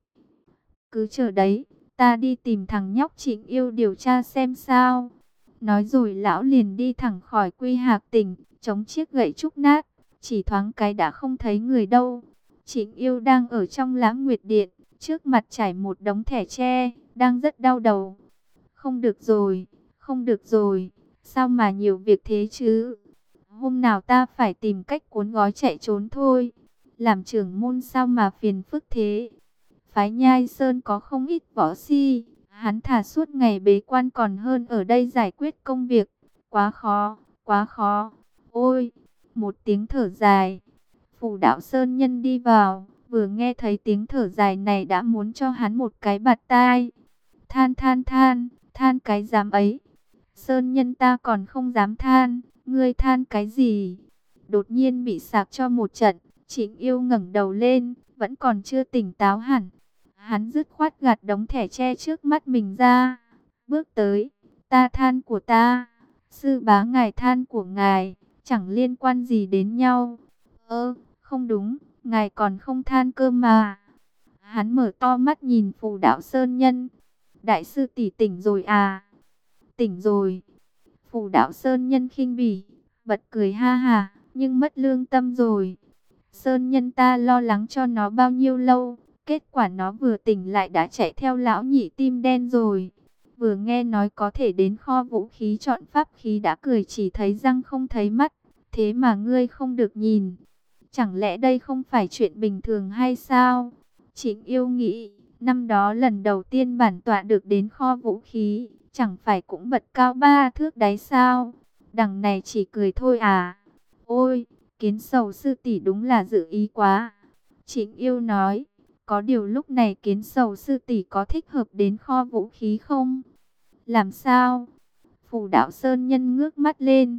Cứ chờ đấy, ta đi tìm thằng nhóc Trịnh Yêu điều tra xem sao. Nói rồi lão liền đi thẳng khỏi Quy Hạc Tỉnh, chống chiếc gậy trúc nát, chỉ thoáng cái đã không thấy người đâu. Trịnh Yêu đang ở trong Lãng Nguyệt Điện, trước mặt trải một đống thẻ tre, đang rất đau đầu. Không được rồi, không được rồi, sao mà nhiều việc thế chứ? Hôm nào ta phải tìm cách cuốn gói chạy trốn thôi. Làm trưởng môn sao mà phiền phức thế? Phái Nhai Sơn có không ít võ si, hắn thà suốt ngày bế quan còn hơn ở đây giải quyết công việc. Quá khó, quá khó. Ôi, một tiếng thở dài. Phù Đạo Sơn Nhân đi vào, vừa nghe thấy tiếng thở dài này đã muốn cho hắn một cái bạt tai. Than than than, than cái dám ấy. Sơn Nhân ta còn không dám than, ngươi than cái gì? Đột nhiên bị sạc cho một trận, Trịnh Yêu ngẩng đầu lên, vẫn còn chưa tỉnh táo hẳn. Hắn dứt khoát gạt đống thẻ tre trước mắt mình ra, bước tới, ta than của ta, sư bá ngài than của ngài, chẳng liên quan gì đến nhau. Ơ, không đúng, ngài còn không than cơ mà. Hắn mở to mắt nhìn Phù Đạo Sơn Nhân. Đại sư tỷ tỉnh rồi à? Tỉnh rồi. Phù Đạo Sơn Nhân khinh bỉ, bật cười ha ha, nhưng mất lương tâm rồi. Sơn Nhân ta lo lắng cho nó bao nhiêu lâu, kết quả nó vừa tỉnh lại đã chạy theo lão nhị tim đen rồi. Vừa nghe nói có thể đến kho vũ khí chọn pháp khí đã cười chỉ thấy răng không thấy mắt. Thế mà ngươi không được nhìn. Chẳng lẽ đây không phải chuyện bình thường hay sao? Trịnh Yêu nghĩ, năm đó lần đầu tiên bản tọa được đến kho vũ khí, chẳng phải cũng bật cao 3 thước đấy sao? Đằng này chỉ cười thôi à? Ôi, Kiến Sầu sư tỷ đúng là dự ý quá. Trịnh Yêu nói, có điều lúc này Kiến Sầu sư tỷ có thích hợp đến kho vũ khí không? Làm sao? Phù Đạo Sơn Nhân ngước mắt lên.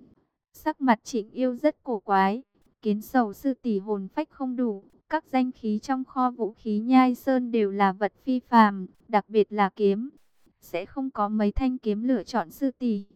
Sắc mặt Trịnh Yêu rất cổ quái. Kiến Sầu sư tỷ hồn phách không đủ, các danh khí trong kho vũ khí Nhai Sơn đều là vật phi phàm, đặc biệt là kiếm. Sẽ không có mấy thanh kiếm lựa chọn sư tỷ.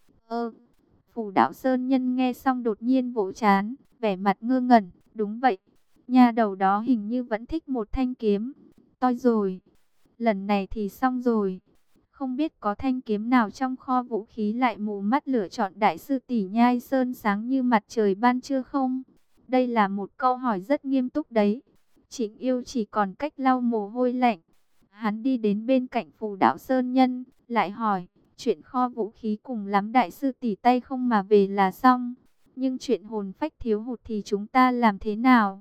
Phù Đạo Sơn Nhân nghe xong đột nhiên vỗ chán, vẻ mặt ngơ ngẩn, đúng vậy. Nhà đầu đó hình như vẫn thích một thanh kiếm. Toi rồi, lần này thì xong rồi. Không biết có thanh kiếm nào trong kho vũ khí lại mù mắt lựa chọn đại sư tỷ Nhai Sơn sáng như mặt trời ban trưa không? Đây là một câu hỏi rất nghiêm túc đấy. Trịnh Yêu chỉ còn cách lau mồ hôi lạnh. Hắn đi đến bên cạnh Phù Đạo Sơn Nhân, lại hỏi, chuyện kho vũ khí cùng lắm đại sư tỷ tay không mà về là xong. Nhưng chuyện hồn phách thiếu hụt thì chúng ta làm thế nào?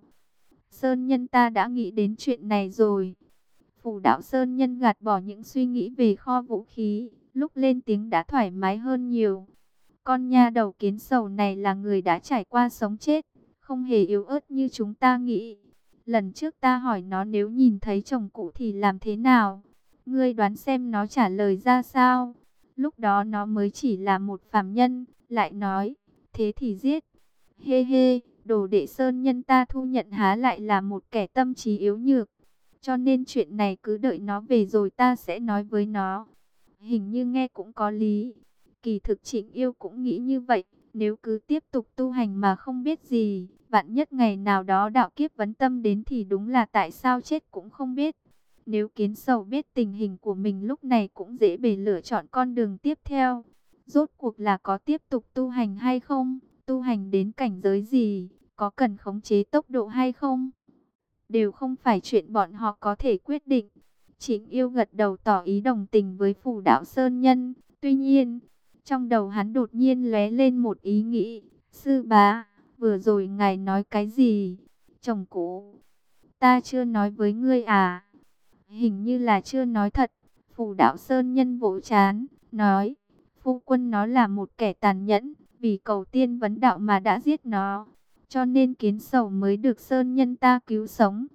Sơn Nhân ta đã nghĩ đến chuyện này rồi. Phù Đạo Sơn Nhân gạt bỏ những suy nghĩ về kho vũ khí, lúc lên tiếng đã thoải mái hơn nhiều. Con nha đầu Kiến Sầu này là người đã trải qua sống chết, không hề yếu ớt như chúng ta nghĩ. Lần trước ta hỏi nó nếu nhìn thấy chồng cũ thì làm thế nào? Ngươi đoán xem nó trả lời ra sao? Lúc đó nó mới chỉ là một phàm nhân, lại nói, thế thì giết. Hê hê, đồ đệ Sơn Nhân ta thu nhận há lại là một kẻ tâm trí yếu nhược. Cho nên chuyện này cứ đợi nó về rồi ta sẽ nói với nó. Hình như nghe cũng có lý. Kỳ thực Trịnh Yêu cũng nghĩ như vậy. Nếu cứ tiếp tục tu hành mà không biết gì, vạn nhất ngày nào đó đạo kiếp vấn tâm đến thì đúng là tại sao chết cũng không biết. Nếu Kiến Sầu biết tình hình của mình lúc này cũng dễ bề lựa chọn con đường tiếp theo. Rốt cuộc là có tiếp tục tu hành hay không? Tu hành đến cảnh giới gì? Có cần khống chế tốc độ hay không? Đều không phải chuyện bọn họ có thể quyết định. Trịnh Yêu gật đầu tỏ ý đồng tình với Phù Đạo Sơn Nhân. Tuy nhiên, trong đầu hắn đột nhiên lóe lên một ý nghĩ. Sư bá, vừa rồi ngài nói cái gì? Chồng cũ, ta chưa nói với ngươi à? Hình như là chưa nói thật. Phù Đạo Sơn Nhân vỗ chán, nói, phu quân nó là một kẻ tàn nhẫn, vì cầu tiên vấn đạo mà đã giết nó. Cho nên Kiến Sầu mới được Sơn Nhân ta cứu sống.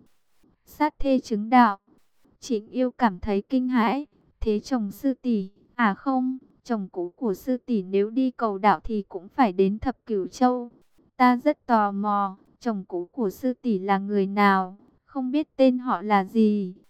Sát thê chứng đạo. Trịnh Yêu cảm thấy kinh hãi. Thế chồng sư tỷ, à không, chồng cũ của sư tỷ nếu đi cầu đạo thì cũng phải đến Thập Cửu Châu. Ta rất tò mò, chồng cũ của sư tỷ là người nào, không biết tên họ là gì.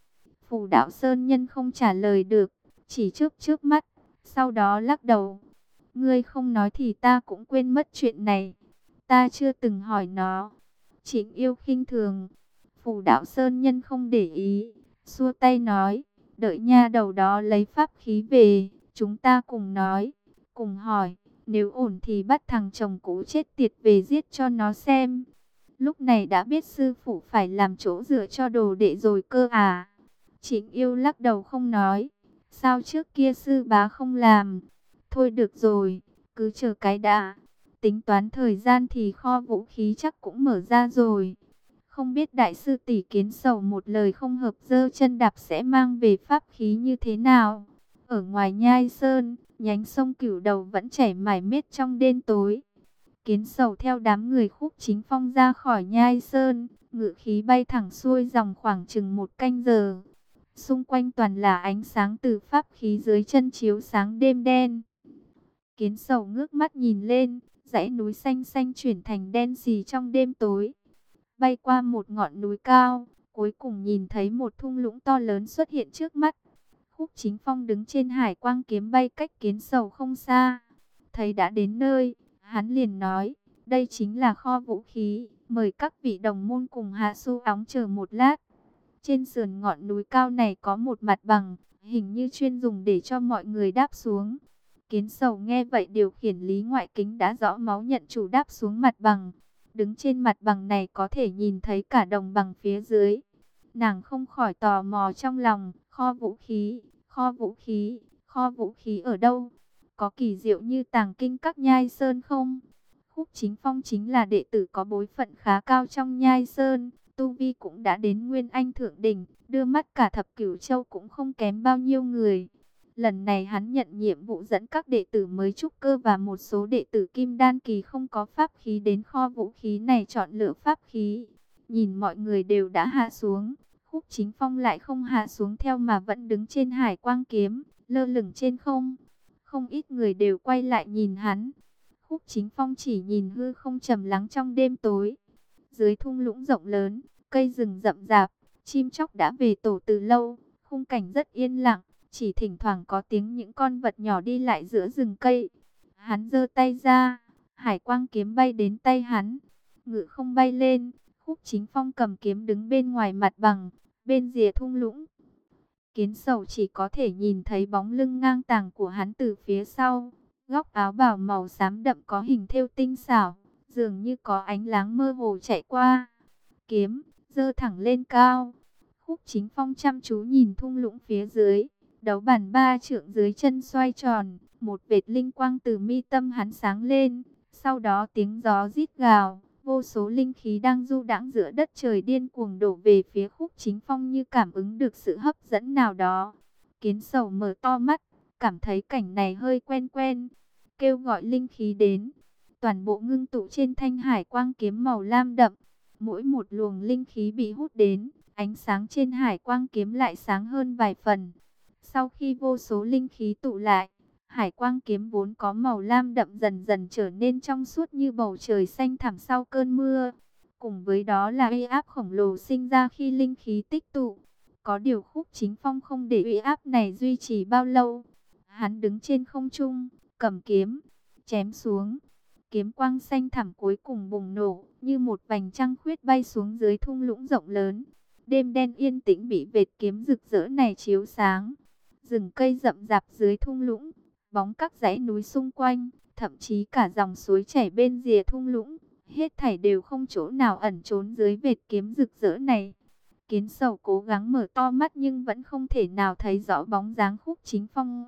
Phù Đạo Sơn Nhân không trả lời được, chỉ chớp chớp mắt, sau đó lắc đầu. Ngươi không nói thì ta cũng quên mất chuyện này. Ta chưa từng hỏi nó. Trịnh Yêu khinh thường. Phù Đạo Sơn Nhân không để ý, xua tay nói, đợi nha đầu đó lấy pháp khí về, chúng ta cùng nói, cùng hỏi, nếu ổn thì bắt thằng chồng cũ chết tiệt về giết cho nó xem. Lúc này đã biết sư phụ phải làm chỗ dựa cho đồ đệ rồi cơ à? Trịnh Yêu lắc đầu không nói. Sao trước kia sư bá không làm? Thôi được rồi, cứ chờ cái đã. Tính toán thời gian thì kho vũ khí chắc cũng mở ra rồi. Không biết đại sư tỷ Kiến Sầu một lời không hợp giơ chân đạp sẽ mang về pháp khí như thế nào? Ở ngoài Nhai Sơn, nhánh sông Cửu Đầu vẫn chảy mải miết trong đêm tối. Kiến Sầu theo đám người Khúc Chính Phong ra khỏi Nhai Sơn, ngự khí bay thẳng xuôi dòng khoảng chừng 1 canh giờ. Xung quanh toàn là ánh sáng từ pháp khí dưới chân chiếu sáng đêm đen. Kiến Sầu ngước mắt nhìn lên, dãy núi xanh xanh chuyển thành đen xì trong đêm tối. Bay qua một ngọn núi cao, cuối cùng nhìn thấy một thung lũng to lớn xuất hiện trước mắt. Khúc Chính Phong đứng trên hải quang kiếm bay cách Kiến Sầu không xa. Thấy đã đến nơi, hắn liền nói, đây chính là kho vũ khí, mời các vị đồng môn cùng hạ su óng chờ một lát. Trên sườn ngọn núi cao này có một mặt bằng, hình như chuyên dùng để cho mọi người đáp xuống. Kiến Sầu nghe vậy điều khiển Lý Ngoại Kính đã rõ máu nhận chủ đáp xuống mặt bằng. Đứng trên mặt bằng này có thể nhìn thấy cả đồng bằng phía dưới. Nàng không khỏi tò mò trong lòng, kho vũ khí, kho vũ khí, kho vũ khí ở đâu? Có kỳ diệu như tàng kinh các Nhai Sơn không? Khúc Chính Phong chính là đệ tử có bối phận khá cao trong Nhai Sơn. Tu Vi cũng đã đến Nguyên Anh Thượng Đỉnh, đưa mắt cả thập cửu châu cũng không kém bao nhiêu người. Lần này hắn nhận nhiệm vụ dẫn các đệ tử mới trúc cơ và một số đệ tử kim đan kỳ không có pháp khí đến kho vũ khí này chọn lựa pháp khí. Nhìn mọi người đều đã hạ xuống, Khúc Chính Phong lại không hạ xuống theo mà vẫn đứng trên hải quang kiếm, lơ lửng trên không. Không ít người đều quay lại nhìn hắn. Khúc Chính Phong chỉ nhìn hư không trầm lắng trong đêm tối. Dưới thung lũng rộng lớn, cây rừng rậm rạp, chim chóc đã về tổ từ lâu, khung cảnh rất yên lặng, chỉ thỉnh thoảng có tiếng những con vật nhỏ đi lại giữa rừng cây. Hắn giơ tay ra, hải quang kiếm bay đến tay hắn, ngự không bay lên. Khúc Chính Phong cầm kiếm đứng bên ngoài mặt bằng, bên rìa thung lũng. Kiến Sầu chỉ có thể nhìn thấy bóng lưng ngang tàng của hắn từ phía sau. Góc áo bào màu xám đậm có hình thêu tinh xảo, dường như có ánh láng mơ hồ chạy qua. Kiếm giơ thẳng lên cao. Khúc Chính Phong chăm chú nhìn thung lũng phía dưới. Đấu bản 3 trượng dưới chân xoay tròn, một vệt linh quang từ mi tâm hắn sáng lên. Sau đó tiếng gió rít gào, vô số linh khí đang du đãng giữa đất trời điên cuồng đổ về phía Khúc Chính Phong như cảm ứng được sự hấp dẫn nào đó. Kiến Sầu mở to mắt, cảm thấy cảnh này hơi quen quen, kêu gọi linh khí đến. Toàn bộ ngưng tụ trên thanh hải quang kiếm màu lam đậm. Mỗi một luồng linh khí bị hút đến, ánh sáng trên hải quang kiếm lại sáng hơn vài phần. Sau khi vô số linh khí tụ lại, hải quang kiếm vốn có màu lam đậm dần dần trở nên trong suốt như bầu trời xanh thẳm sau cơn mưa. Cùng với đó là uy áp khổng lồ sinh ra khi linh khí tích tụ. Có điều Khúc Chính Phong không để uy áp này duy trì bao lâu. Hắn đứng trên không trung, cầm kiếm, chém xuống. Kiếm quang xanh thẳm cuối cùng bùng nổ, như một vành trăng khuyết bay xuống dưới thung lũng rộng lớn. Đêm đen yên tĩnh bị vệt kiếm rực rỡ này chiếu sáng. Rừng cây rậm rạp dưới thung lũng, bóng các dãy núi xung quanh, thậm chí cả dòng suối chảy bên rìa thung lũng, hết thảy đều không chỗ nào ẩn trốn dưới vệt kiếm rực rỡ này. Kiến Sầu cố gắng mở to mắt nhưng vẫn không thể nào thấy rõ bóng dáng Khúc Chính Phong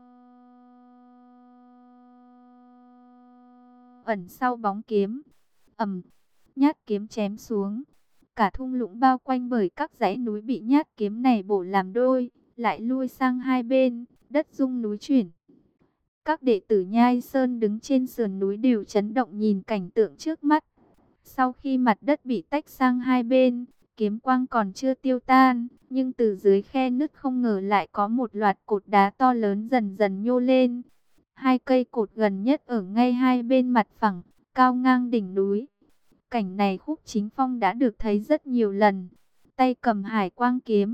ẩn sau bóng kiếm. Nhát kiếm chém xuống. Cả thung lũng bao quanh bởi các dãy núi bị nhát kiếm này bổ làm đôi, lại lui sang hai bên, đất rung núi chuyển. Các đệ tử Nhai Sơn đứng trên sườn núi đều chấn động nhìn cảnh tượng trước mắt. Sau khi mặt đất bị tách sang hai bên, kiếm quang còn chưa tiêu tan, nhưng từ dưới khe nứt không ngờ lại có một loạt cột đá to lớn dần dần nhô lên. Hai cây cột gần nhất ở ngay hai bên mặt phẳng, cao ngang đỉnh núi. Cảnh này Khúc Chính Phong đã được thấy rất nhiều lần. Tay cầm hải quang kiếm,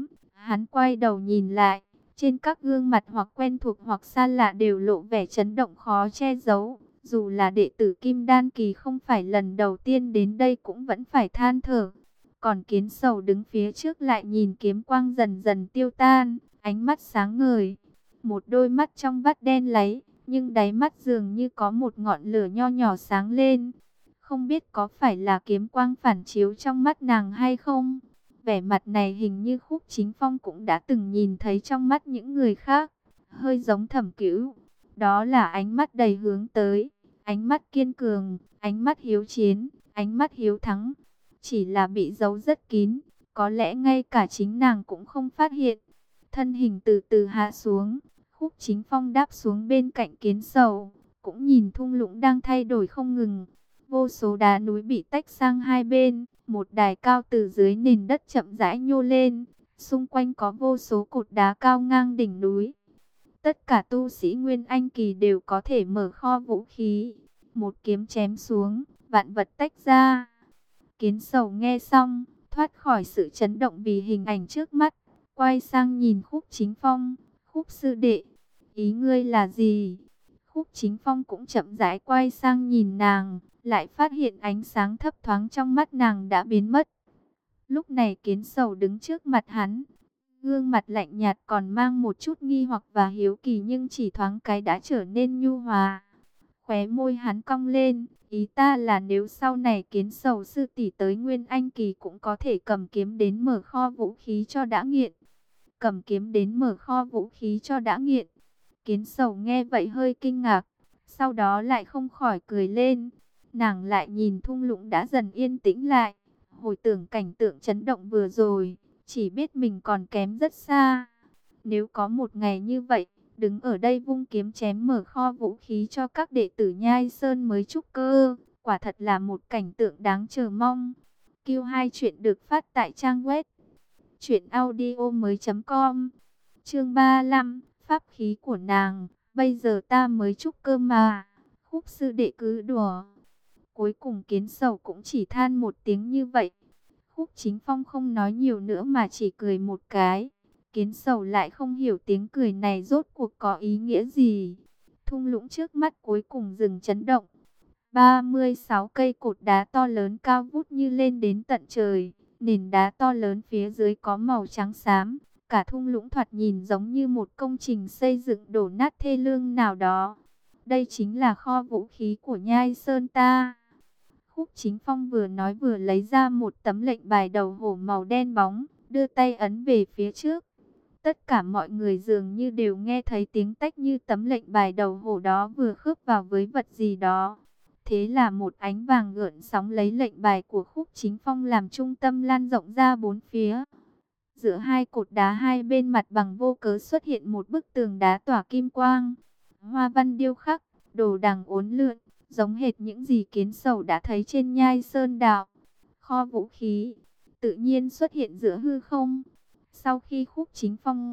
Hắn quay đầu nhìn lại, trên các gương mặt hoặc quen thuộc hoặc xa lạ đều lộ vẻ chấn động khó che giấu. Dù là đệ tử Kim Đan Kỳ không phải lần đầu tiên đến đây cũng vẫn phải than thở. Còn Kiến Sầu đứng phía trước lại nhìn kiếm quang dần dần tiêu tan, ánh mắt sáng ngời. Một đôi mắt trong vắt đen láy, nhưng đáy mắt dường như có một ngọn lửa nho nhỏ sáng lên. Không biết có phải là kiếm quang phản chiếu trong mắt nàng hay không? Vẻ mặt này hình như Khúc Chính Phong cũng đã từng nhìn thấy trong mắt những người khác, hơi giống Thẩm Cửu. Đó là ánh mắt đầy hướng tới, ánh mắt kiên cường, ánh mắt hiếu chiến, ánh mắt hiếu thắng. Chỉ là bị giấu rất kín, có lẽ ngay cả chính nàng cũng không phát hiện. Thân hình từ từ hạ xuống, Khúc Chính Phong đáp xuống bên cạnh Kiến Sầu, cũng nhìn thung lũng đang thay đổi không ngừng. Vô số đá núi bị tách sang hai bên, một đài cao từ dưới nền đất chậm rãi nhô lên, xung quanh có vô số cột đá cao ngang đỉnh núi. Tất cả tu sĩ Nguyên Anh Kỳ đều có thể mở kho vũ khí, một kiếm chém xuống, vạn vật tách ra. Kiến Sầu nghe xong, thoát khỏi sự chấn động vì hình ảnh trước mắt, quay sang nhìn Khúc Chính Phong. Khúc sư đệ, ý ngươi là gì? Khúc Chính Phong cũng chậm rãi quay sang nhìn nàng, lại phát hiện ánh sáng thấp thoáng trong mắt nàng đã biến mất. Lúc này Kiến Sầu đứng trước mặt hắn, gương mặt lạnh nhạt còn mang một chút nghi hoặc và hiếu kỳ, nhưng chỉ thoáng cái đã trở nên nhu hòa. Khóe môi hắn cong lên, ý ta là nếu sau này Kiến Sầu sư tỷ tới Nguyên Anh Kỳ cũng có thể cầm kiếm đến mở kho vũ khí cho đã nghiện. Cầm kiếm đến mở kho vũ khí cho đã nghiện. Kiến Sầu nghe vậy hơi kinh ngạc, sau đó lại không khỏi cười lên. Nàng lại nhìn thung lũng đã dần yên tĩnh lại, hồi tưởng cảnh tượng chấn động vừa rồi, chỉ biết mình còn kém rất xa. Nếu có một ngày như vậy, đứng ở đây vung kiếm chém mở kho vũ khí cho các đệ tử Nhai Sơn mới trúc cơ, quả thật là một cảnh tượng đáng chờ mong. Q2 chuyện được phát tại trang web truyệnaudiomoi.com. Chương 35, pháp khí của nàng, bây giờ ta mới trúc cơ mà. Khúc sư đệ cứ đùa. Cuối cùng Kiến Sầu cũng chỉ than một tiếng như vậy. Khúc Chính Phong không nói nhiều nữa mà chỉ cười một cái. Kiến Sầu lại không hiểu tiếng cười này rốt cuộc có ý nghĩa gì. Thung lũng trước mắt cuối cùng dừng chấn động. 36 cây cột đá to lớn cao vút như lên đến tận trời. Nền đá to lớn phía dưới có màu trắng xám. Cả thung lũng thoạt nhìn giống như một công trình xây dựng đổ nát thê lương nào đó. Đây chính là kho vũ khí của Nhai Sơn ta. Khúc Chính Phong vừa nói vừa lấy ra một tấm lệnh bài đầu hổ màu đen bóng, đưa tay ấn về phía trước. Tất cả mọi người dường như đều nghe thấy tiếng tách như tấm lệnh bài đầu hổ đó vừa khớp vào với vật gì đó. Thế là một ánh vàng gợn sóng lấy lệnh bài của Khúc Chính Phong làm trung tâm lan rộng ra bốn phía. Giữa hai cột đá hai bên mặt bằng vô cớ xuất hiện một bức tường đá tỏa kim quang. Hoa văn điêu khắc, đồ đằng uốn lượn, giống hệt những gì Kiến Sầu đã thấy trên Nhai Sơn Đạo. Kho vũ khí tự nhiên xuất hiện giữa hư không. Sau khi Khúc Chính Phong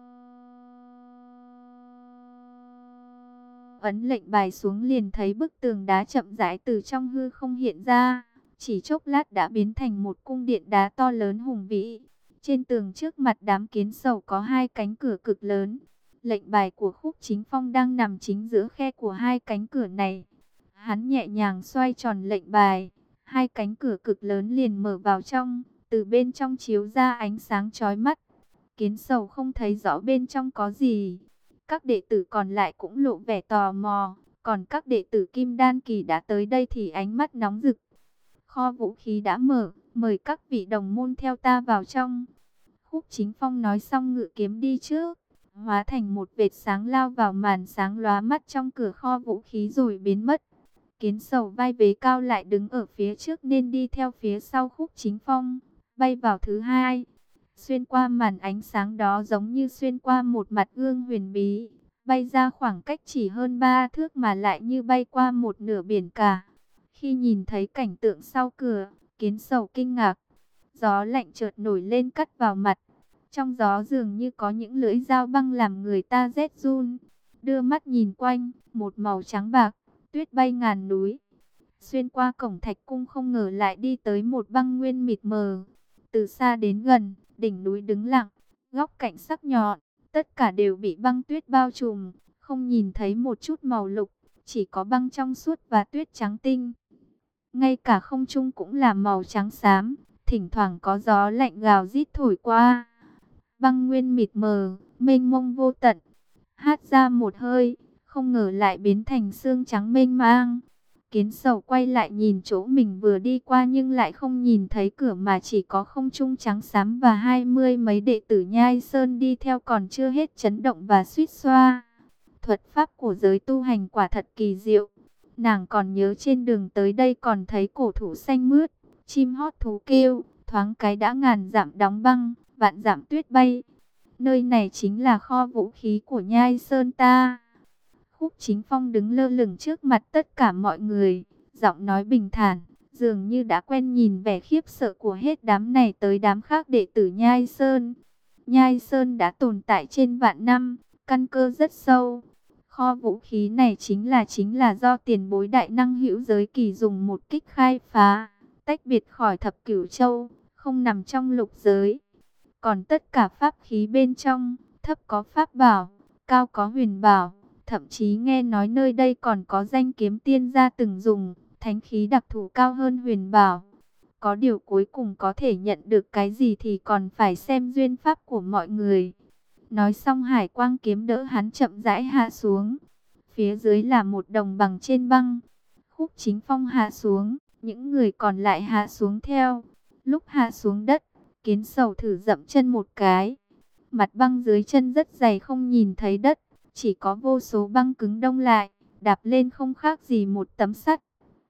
ấn lệnh bài xuống liền thấy bức tường đá chậm rãi từ trong hư không hiện ra. Chỉ chốc lát đã biến thành một cung điện đá to lớn hùng vĩ. Trên tường trước mặt đám Kiến Sầu có hai cánh cửa cực lớn. Lệnh bài của Khúc Chính Phong đang nằm chính giữa khe của hai cánh cửa này. Hắn nhẹ nhàng xoay tròn lệnh bài, hai cánh cửa cực lớn liền mở vào trong, từ bên trong chiếu ra ánh sáng chói mắt. Kiến Sầu không thấy rõ bên trong có gì. Các đệ tử còn lại cũng lộ vẻ tò mò, còn các đệ tử Kim Đan Kỳ đã tới đây thì ánh mắt nóng rực. Kho vũ khí đã mở, mời các vị đồng môn theo ta vào trong. Khúc Chính Phong nói xong ngự kiếm đi trước, hóa thành một vệt sáng lao vào màn sáng lóa mắt trong cửa kho vũ khí rồi biến mất. Kiến Sầu vai vế cao lại đứng ở phía trước nên đi theo phía sau Khúc Chính Phong, bay vào thứ hai. Xuyên qua màn ánh sáng đó giống như xuyên qua một mặt gương huyền bí, bay ra khoảng cách chỉ hơn 3 thước mà lại như bay qua một nửa biển cả. Khi nhìn thấy cảnh tượng sau cửa, Kiến Sầu kinh ngạc. Gió lạnh chợt nổi lên cắt vào mặt. Trong gió dường như có những lưỡi dao băng làm người ta rét run. Đưa mắt nhìn quanh, một màu trắng bạc, tuyết bay ngàn núi. Xuyên qua cổng thạch cung không ngờ lại đi tới một băng nguyên mịt mờ. Từ xa đến gần, đỉnh núi đứng lặng, góc cạnh sắc nhọn, tất cả đều bị băng tuyết bao trùm, không nhìn thấy một chút màu lục, chỉ có băng trong suốt và tuyết trắng tinh. Ngay cả không trung cũng là màu trắng xám, thỉnh thoảng có gió lạnh gào rít thổi qua. Băng nguyên mịt mờ, mênh mông vô tận. Hát ra một hơi, không ngờ lại biến thành xương trắng mênh mang. Kiến Sầu quay lại nhìn chỗ mình vừa đi qua nhưng lại không nhìn thấy cửa mà chỉ có không trung trắng xám và 20 mấy đệ tử Nhai Sơn đi theo còn chưa hết chấn động và suýt xoa. Thuật pháp của giới tu hành quả thật kỳ diệu. Nàng còn nhớ trên đường tới đây còn thấy cổ thụ xanh mướt, chim hót thú kêu, thoáng cái đã ngàn dặm đóng băng, vạn dặm tuyết bay. Nơi này chính là kho vũ khí của Nhai Sơn ta. Khúc Chính Phong đứng lơ lửng trước mặt tất cả mọi người, giọng nói bình thản, dường như đã quen nhìn vẻ khiếp sợ của hết đám này tới đám khác đệ tử Nhai Sơn. Nhai Sơn đã tồn tại trên vạn năm, căn cơ rất sâu. Kho vũ khí này chính là do tiền bối đại năng hữu giới kỳ dùng một kích khai phá, tách biệt khỏi thập cửu châu, không nằm trong lục giới. Còn tất cả pháp khí bên trong, thấp có pháp bảo, cao có huyền bảo, thậm chí nghe nói nơi đây còn có danh kiếm tiên gia từng dùng, thánh khí đặc thù cao hơn huyền bảo. Có điều cuối cùng có thể nhận được cái gì thì còn phải xem duyên pháp của mọi người. Nói xong hải quang kiếm đỡ hắn chậm rãi hạ xuống. Phía dưới là một đồng bằng trên băng. Khúc Chính Phong hạ xuống, những người còn lại hạ xuống theo. Lúc hạ xuống đất, Kiến Sầu thử dậm chân một cái. Mặt băng dưới chân rất dày không nhìn thấy đất, chỉ có vô số băng cứng đông lại, đạp lên không khác gì một tấm sắt.